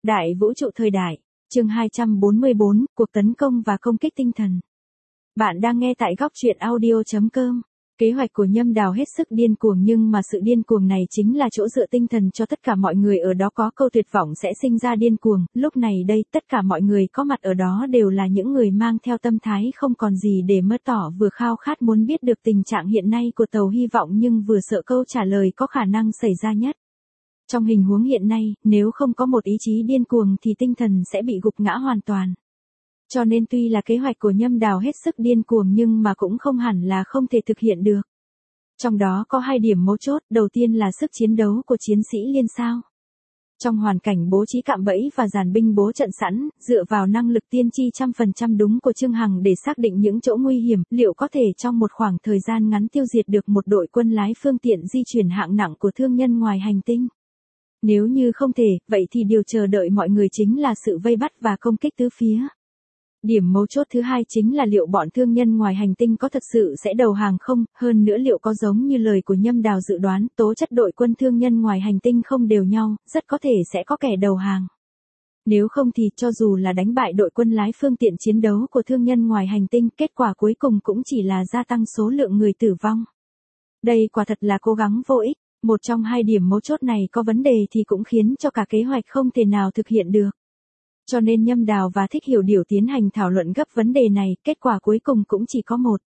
Đại vũ trụ thời đại, chương 244, cuộc tấn công và công kích tinh thần. Bạn đang nghe tại góc truyện audio.com. Kế hoạch của Nhâm Đào hết sức điên cuồng, nhưng mà sự điên cuồng này chính là chỗ dựa tinh thần cho tất cả mọi người ở đó. Có câu tuyệt vọng sẽ sinh ra điên cuồng, lúc này đây tất cả mọi người có mặt ở đó đều là những người mang theo tâm thái không còn gì để mất tỏ, vừa khao khát muốn biết được tình trạng hiện nay của tàu hy vọng nhưng vừa sợ câu trả lời có khả năng xảy ra nhất. Trong hình huống hiện nay, nếu không có một ý chí điên cuồng thì tinh thần sẽ bị gục ngã hoàn toàn. Cho nên tuy là kế hoạch của Nhâm Đào hết sức điên cuồng nhưng mà cũng không hẳn là không thể thực hiện được. Trong đó có hai điểm mấu chốt, đầu tiên là sức chiến đấu của chiến sĩ liên sao. Trong hoàn cảnh bố trí cạm bẫy và dàn binh bố trận sẵn, dựa vào năng lực tiên tri 100% đúng của Trương Hằng để xác định những chỗ nguy hiểm, liệu có thể trong một khoảng thời gian ngắn tiêu diệt được một đội quân lái phương tiện di chuyển hạng nặng của thương nhân ngoài hành tinh? Nếu như không thể, vậy thì điều chờ đợi mọi người chính là sự vây bắt và công kích tứ phía. Điểm mấu chốt thứ hai chính là liệu bọn thương nhân ngoài hành tinh có thực sự sẽ đầu hàng không, hơn nữa liệu có giống như lời của Nhâm Đào dự đoán, tố chất đội quân thương nhân ngoài hành tinh không đều nhau, rất có thể sẽ có kẻ đầu hàng. Nếu không thì cho dù là đánh bại đội quân lái phương tiện chiến đấu của thương nhân ngoài hành tinh, kết quả cuối cùng cũng chỉ là gia tăng số lượng người tử vong. Đây quả thật là cố gắng vô ích. Một trong hai điểm mấu chốt này có vấn đề thì cũng khiến cho cả kế hoạch không thể nào thực hiện được. Cho nên Nhâm Đào và Thích Hiểu Điều tiến hành thảo luận gấp vấn đề này, kết quả cuối cùng cũng chỉ có một.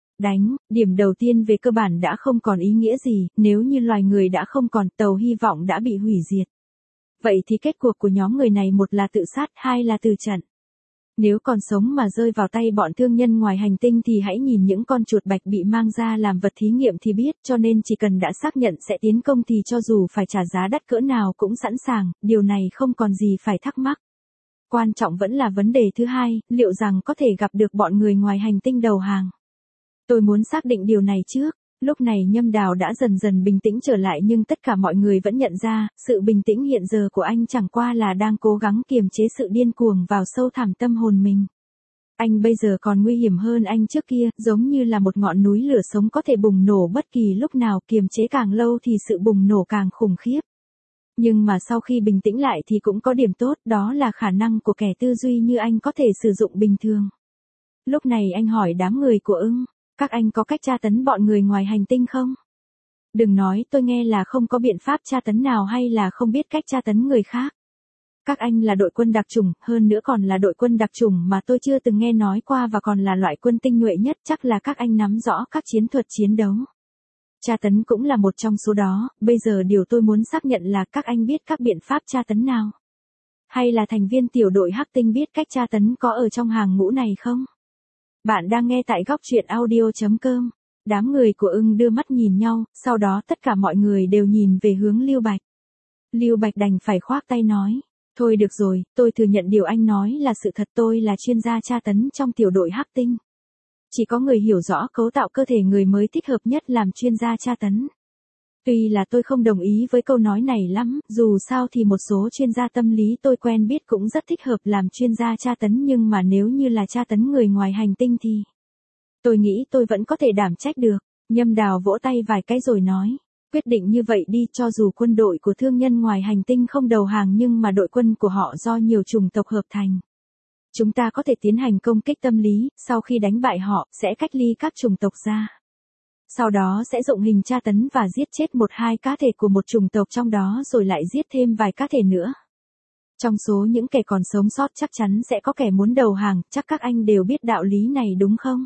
Điểm đầu tiên về cơ bản đã không còn ý nghĩa gì, nếu như loài người đã không còn, tàu hy vọng đã bị hủy diệt. Vậy thì kết cuộc của nhóm người này một là tự sát, hai là từ trận. Nếu còn sống mà rơi vào tay bọn thương nhân ngoài hành tinh thì hãy nhìn những con chuột bạch bị mang ra làm vật thí nghiệm thì biết, cho nên chỉ cần đã xác nhận sẽ tiến công thì cho dù phải trả giá đắt cỡ nào cũng sẵn sàng, điều này không còn gì phải thắc mắc. Quan trọng vẫn là vấn đề thứ hai, liệu rằng có thể gặp được bọn người ngoài hành tinh đầu hàng. Tôi muốn xác định điều này trước. Lúc này Nhâm Đào đã dần dần bình tĩnh trở lại nhưng tất cả mọi người vẫn nhận ra, sự bình tĩnh hiện giờ của anh chẳng qua là đang cố gắng kiềm chế sự điên cuồng vào sâu thẳm tâm hồn mình. Anh bây giờ còn nguy hiểm hơn anh trước kia, giống như là một ngọn núi lửa sống có thể bùng nổ bất kỳ lúc nào, kiềm chế càng lâu thì sự bùng nổ càng khủng khiếp. Nhưng mà sau khi bình tĩnh lại thì cũng có điểm tốt, đó là khả năng của kẻ tư duy như anh có thể sử dụng bình thường. Lúc này anh hỏi đám người của Ưng. Các anh có cách tra tấn bọn người ngoài hành tinh không? Đừng nói tôi nghe là không có biện pháp tra tấn nào hay là không biết cách tra tấn người khác. Các anh là đội quân đặc chủng, hơn nữa còn là đội quân đặc chủng mà tôi chưa từng nghe nói qua và còn là loại quân tinh nhuệ nhất, chắc là các anh nắm rõ các chiến thuật chiến đấu. Tra tấn cũng là một trong số đó, bây giờ điều tôi muốn xác nhận là các anh biết các biện pháp tra tấn nào? Hay là thành viên tiểu đội Hắc Tinh biết cách tra tấn có ở trong hàng ngũ này không? Bạn đang nghe tại góc truyện audio.com. Đám người của Ưng đưa mắt nhìn nhau, sau đó tất cả mọi người đều nhìn về hướng Lưu Bạch. Lưu Bạch đành phải khoác tay nói, thôi được rồi, tôi thừa nhận điều anh nói là sự thật, tôi là chuyên gia tra tấn trong tiểu đội Hắc Tinh. Chỉ có người hiểu rõ cấu tạo cơ thể người mới thích hợp nhất làm chuyên gia tra tấn. Tuy là tôi không đồng ý với câu nói này lắm, dù sao thì một số chuyên gia tâm lý tôi quen biết cũng rất thích hợp làm chuyên gia tra tấn, nhưng mà nếu như là tra tấn người ngoài hành tinh thì tôi nghĩ tôi vẫn có thể đảm trách được. Nhâm Đào vỗ tay vài cái rồi nói, quyết định như vậy đi, cho dù quân đội của thương nhân ngoài hành tinh không đầu hàng nhưng mà đội quân của họ do nhiều chủng tộc hợp thành. Chúng ta có thể tiến hành công kích tâm lý, sau khi đánh bại họ, sẽ cách ly các chủng tộc ra. Sau đó sẽ dụng hình tra tấn và giết chết một hai cá thể của một chủng tộc trong đó rồi lại giết thêm vài cá thể nữa. Trong số những kẻ còn sống sót chắc chắn sẽ có kẻ muốn đầu hàng, chắc các anh đều biết đạo lý này đúng không?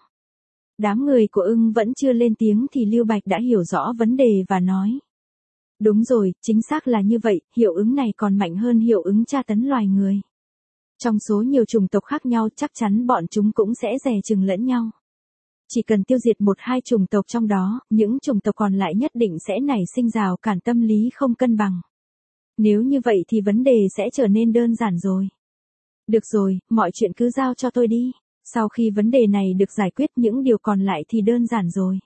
Đám người của Ưng vẫn chưa lên tiếng thì Lưu Bạch đã hiểu rõ vấn đề và nói. Đúng rồi, chính xác là như vậy, hiệu ứng này còn mạnh hơn hiệu ứng tra tấn loài người. Trong số nhiều chủng tộc khác nhau chắc chắn bọn chúng cũng sẽ dè chừng lẫn nhau. Chỉ cần tiêu diệt một hai chủng tộc trong đó, những chủng tộc còn lại nhất định sẽ nảy sinh rào cản tâm lý không cân bằng. Nếu như vậy thì vấn đề sẽ trở nên đơn giản rồi. Được rồi, mọi chuyện cứ giao cho tôi đi. Sau khi vấn đề này được giải quyết những điều còn lại thì đơn giản rồi.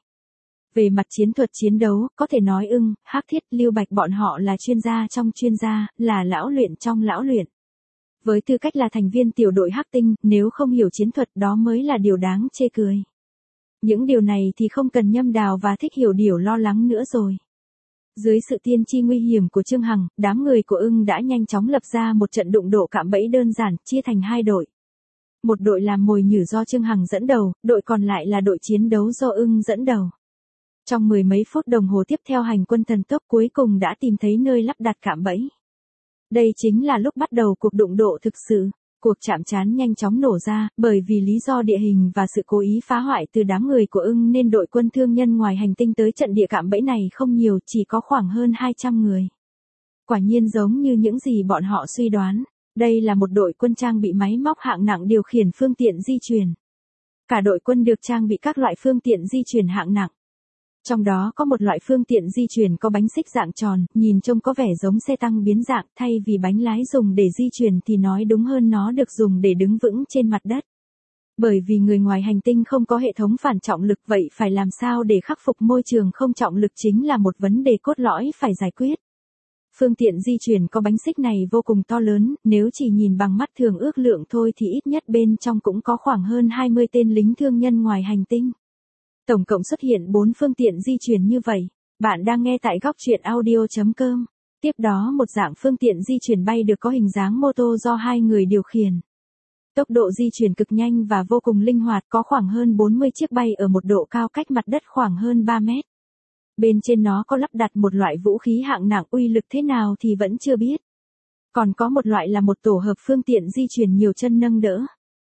Về mặt chiến thuật chiến đấu, có thể nói Ưng, Hắc Thiết, Lưu Bạch bọn họ là chuyên gia trong chuyên gia, là lão luyện trong lão luyện. Với tư cách là thành viên tiểu đội Hắc Tinh, nếu không hiểu chiến thuật đó mới là điều đáng chê cười. Những điều này thì không cần Nhâm Đào và Thích Hiểu Điều lo lắng nữa rồi. Dưới sự tiên tri nguy hiểm của Trương Hằng, đám người của ưng đã nhanh chóng lập ra một trận đụng độ cạm bẫy đơn giản, chia thành hai đội. Một đội làm mồi nhử do Trương Hằng dẫn đầu, đội còn lại là đội chiến đấu do ưng dẫn đầu. Trong mười mấy phút đồng hồ tiếp theo hành quân thần tốc cuối cùng đã tìm thấy nơi lắp đặt cạm bẫy. Đây chính là lúc bắt đầu cuộc đụng độ thực sự. Cuộc chạm trán nhanh chóng nổ ra, bởi vì lý do địa hình và sự cố ý phá hoại từ đám người của ưng nên đội quân thương nhân ngoài hành tinh tới trận địa cạm bẫy này không nhiều, chỉ có khoảng hơn 200 người. Quả nhiên giống như những gì bọn họ suy đoán, đây là một đội quân trang bị máy móc hạng nặng điều khiển phương tiện di chuyển. Cả đội quân được trang bị các loại phương tiện di chuyển hạng nặng. Trong đó có một loại phương tiện di chuyển có bánh xích dạng tròn, nhìn trông có vẻ giống xe tăng biến dạng, thay vì bánh lái dùng để di chuyển thì nói đúng hơn nó được dùng để đứng vững trên mặt đất. Bởi vì người ngoài hành tinh không có hệ thống phản trọng lực, vậy phải làm sao để khắc phục môi trường không trọng lực chính là một vấn đề cốt lõi phải giải quyết. Phương tiện di chuyển có bánh xích này vô cùng to lớn, nếu chỉ nhìn bằng mắt thường ước lượng thôi thì ít nhất bên trong cũng có khoảng hơn 20 tên lính thương nhân ngoài hành tinh. Tổng cộng xuất hiện 4 phương tiện di chuyển như vậy. Bạn đang nghe tại góc truyện audio.com. Tiếp đó một dạng phương tiện di chuyển bay được có hình dáng mô tô do hai người điều khiển. Tốc độ di chuyển cực nhanh và vô cùng linh hoạt, có khoảng hơn 40 chiếc bay ở một độ cao cách mặt đất khoảng hơn 3 mét. Bên trên nó có lắp đặt một loại vũ khí hạng nặng, uy lực thế nào thì vẫn chưa biết. Còn có một loại là một tổ hợp phương tiện di chuyển nhiều chân nâng đỡ.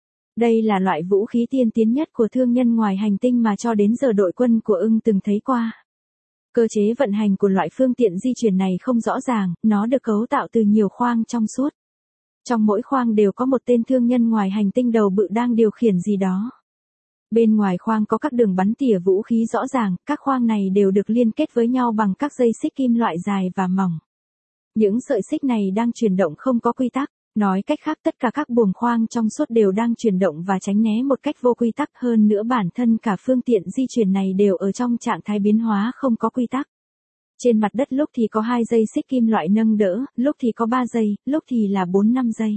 Đây là loại vũ khí tiên tiến nhất của thương nhân ngoài hành tinh mà cho đến giờ đội quân của ưng từng thấy qua. Cơ chế vận hành của loại phương tiện di chuyển này không rõ ràng, nó được cấu tạo từ nhiều khoang trong suốt. Trong mỗi khoang đều có một tên thương nhân ngoài hành tinh đầu bự đang điều khiển gì đó. Bên ngoài khoang có các đường bắn tỉa vũ khí rõ ràng, các khoang này đều được liên kết với nhau bằng các dây xích kim loại dài và mỏng. Những sợi xích này đang chuyển động không có quy tắc. Nói cách khác tất cả các buồng khoang trong suốt đều đang chuyển động và tránh né một cách vô quy tắc, hơn nữa bản thân cả phương tiện di chuyển này đều ở trong trạng thái biến hóa không có quy tắc. Trên mặt đất lúc thì có 2 dây xích kim loại nâng đỡ, lúc thì có 3 giây, lúc thì là 4-5 giây.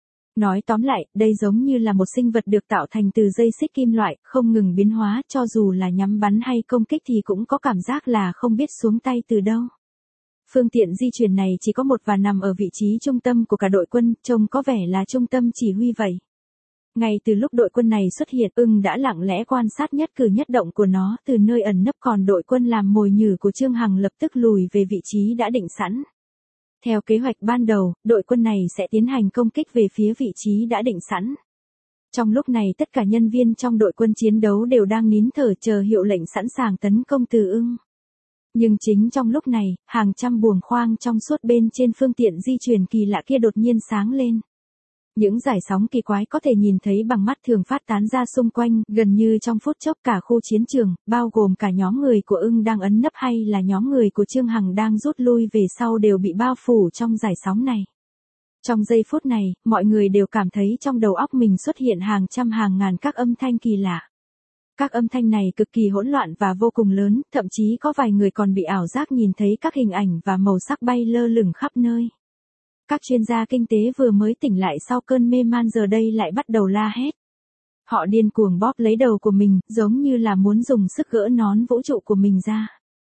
Nói tóm lại, đây giống như là một sinh vật được tạo thành từ dây xích kim loại, không ngừng biến hóa, cho dù là nhắm bắn hay công kích thì cũng có cảm giác là không biết xuống tay từ đâu. Phương tiện di chuyển này chỉ có một và nằm ở vị trí trung tâm của cả đội quân, trông có vẻ là trung tâm chỉ huy vậy. Ngay từ lúc đội quân này xuất hiện, ưng đã lặng lẽ quan sát nhất cử nhất động của nó từ nơi ẩn nấp, còn đội quân làm mồi nhử của Trương Hằng lập tức lùi về vị trí đã định sẵn. Theo kế hoạch ban đầu, đội quân này sẽ tiến hành công kích về phía vị trí đã định sẵn. Trong lúc này tất cả nhân viên trong đội quân chiến đấu đều đang nín thở chờ hiệu lệnh sẵn sàng tấn công từ ưng. Nhưng chính trong lúc này, hàng trăm buồng khoang trong suốt bên trên phương tiện di chuyển kỳ lạ kia đột nhiên sáng lên. Những dải sóng kỳ quái có thể nhìn thấy bằng mắt thường phát tán ra xung quanh, gần như trong phút chốc cả khu chiến trường, bao gồm cả nhóm người của ưng đang ẩn nấp hay là nhóm người của Trương Hằng đang rút lui về sau đều bị bao phủ trong dải sóng này. Trong giây phút này, mọi người đều cảm thấy trong đầu óc mình xuất hiện hàng trăm hàng ngàn các âm thanh kỳ lạ. Các âm thanh này cực kỳ hỗn loạn và vô cùng lớn, thậm chí có vài người còn bị ảo giác nhìn thấy các hình ảnh và màu sắc bay lơ lửng khắp nơi. Các chuyên gia kinh tế vừa mới tỉnh lại sau cơn mê man giờ đây lại bắt đầu la hét. Họ điên cuồng bóp lấy đầu của mình, giống như là muốn dùng sức gỡ nón vũ trụ của mình ra.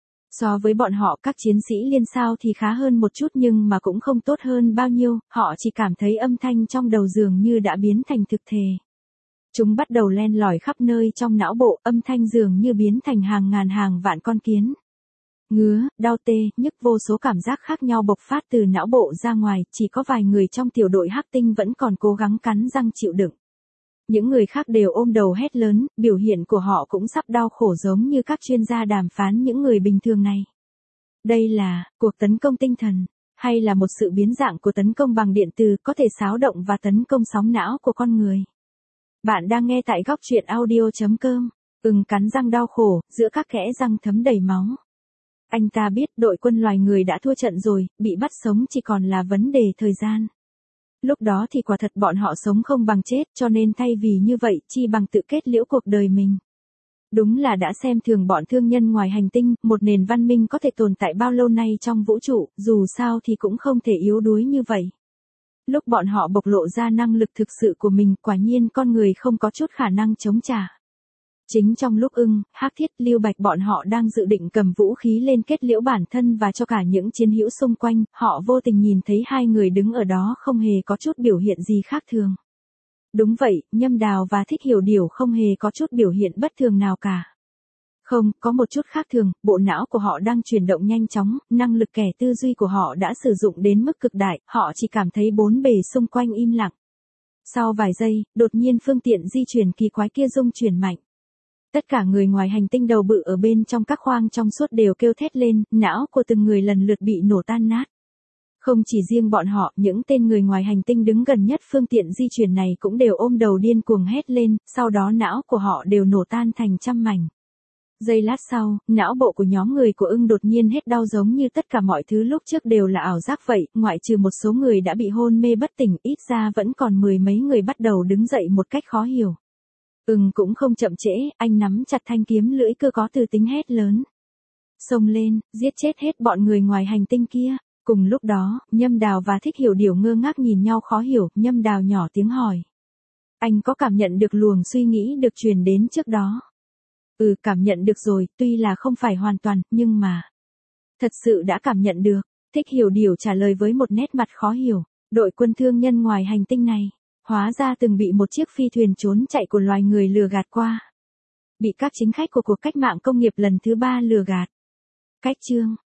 So với bọn họ, các chiến sĩ liên sao thì khá hơn một chút nhưng mà cũng không tốt hơn bao nhiêu, họ chỉ cảm thấy âm thanh trong đầu dường như đã biến thành thực thể. Chúng bắt đầu len lỏi khắp nơi trong não bộ, âm thanh dường như biến thành hàng ngàn hàng vạn con kiến. Ngứa, đau tê, nhức, vô số cảm giác khác nhau bộc phát từ não bộ ra ngoài, chỉ có vài người trong tiểu đội Hắc Tinh vẫn còn cố gắng cắn răng chịu đựng. Những người khác đều ôm đầu hét lớn, biểu hiện của họ cũng sắp đau khổ giống như các chuyên gia đàm phán những người bình thường này. Đây là cuộc tấn công tinh thần, hay là một sự biến dạng của tấn công bằng điện từ có thể xáo động và tấn công sóng não của con người. Bạn đang nghe tại góc truyện audio.com. Ưng cắn răng đau khổ, giữa các kẽ răng thấm đầy máu. Anh ta biết đội quân loài người đã thua trận rồi, bị bắt sống chỉ còn là vấn đề thời gian. Lúc đó thì quả thật bọn họ sống không bằng chết, cho nên thay vì như vậy, chi bằng tự kết liễu cuộc đời mình. Đúng là đã xem thường bọn thương nhân ngoài hành tinh, một nền văn minh có thể tồn tại bao lâu nay trong vũ trụ, dù sao thì cũng không thể yếu đuối như vậy. Lúc bọn họ bộc lộ ra năng lực thực sự của mình, quả nhiên con người không có chút khả năng chống trả. Chính trong lúc Hắc Thiết, Lưu Bạch bọn họ đang dự định cầm vũ khí lên kết liễu bản thân và cho cả những chiến hữu xung quanh, họ vô tình nhìn thấy hai người đứng ở đó không hề có chút biểu hiện gì khác thường. Đúng vậy, Nhâm Đào và Thích Hiểu Điểu không hề có chút biểu hiện bất thường nào cả. Không, có một chút khác thường, bộ não của họ đang chuyển động nhanh chóng, năng lực kẻ tư duy của họ đã sử dụng đến mức cực đại, họ chỉ cảm thấy bốn bề xung quanh im lặng. Sau vài giây, đột nhiên phương tiện di chuyển kỳ quái kia rung chuyển mạnh. Tất cả người ngoài hành tinh đầu bự ở bên trong các khoang trong suốt đều kêu thét lên, não của từng người lần lượt bị nổ tan nát. Không chỉ riêng bọn họ, những tên người ngoài hành tinh đứng gần nhất phương tiện di chuyển này cũng đều ôm đầu điên cuồng hét lên, sau đó não của họ đều nổ tan thành trăm mảnh. Giây lát sau, não bộ của nhóm người của đột nhiên hết đau giống như tất cả mọi thứ lúc trước đều là ảo giác vậy, ngoại trừ một số người đã bị hôn mê bất tỉnh, ít ra vẫn còn mười mấy người bắt đầu đứng dậy một cách khó hiểu. Cũng không chậm trễ, anh nắm chặt thanh kiếm lưỡi cưa có từ tính hét lớn. Xông lên, giết chết hết bọn người ngoài hành tinh kia. Cùng lúc đó, Nhâm Đào và Thích Hiểu Điểu ngơ ngác nhìn nhau khó hiểu, Nhâm Đào nhỏ tiếng hỏi. Anh có cảm nhận được luồng suy nghĩ được truyền đến trước đó? Cảm nhận được rồi, tuy là không phải hoàn toàn, nhưng mà... Thật sự đã cảm nhận được, Thích Hiểu Điểu trả lời với một nét mặt khó hiểu. Đội quân thương nhân ngoài hành tinh này, hóa ra từng bị một chiếc phi thuyền trốn chạy của loài người lừa gạt qua. Bị các chính khách của cuộc cách mạng công nghiệp lần thứ 3 lừa gạt. Cách chương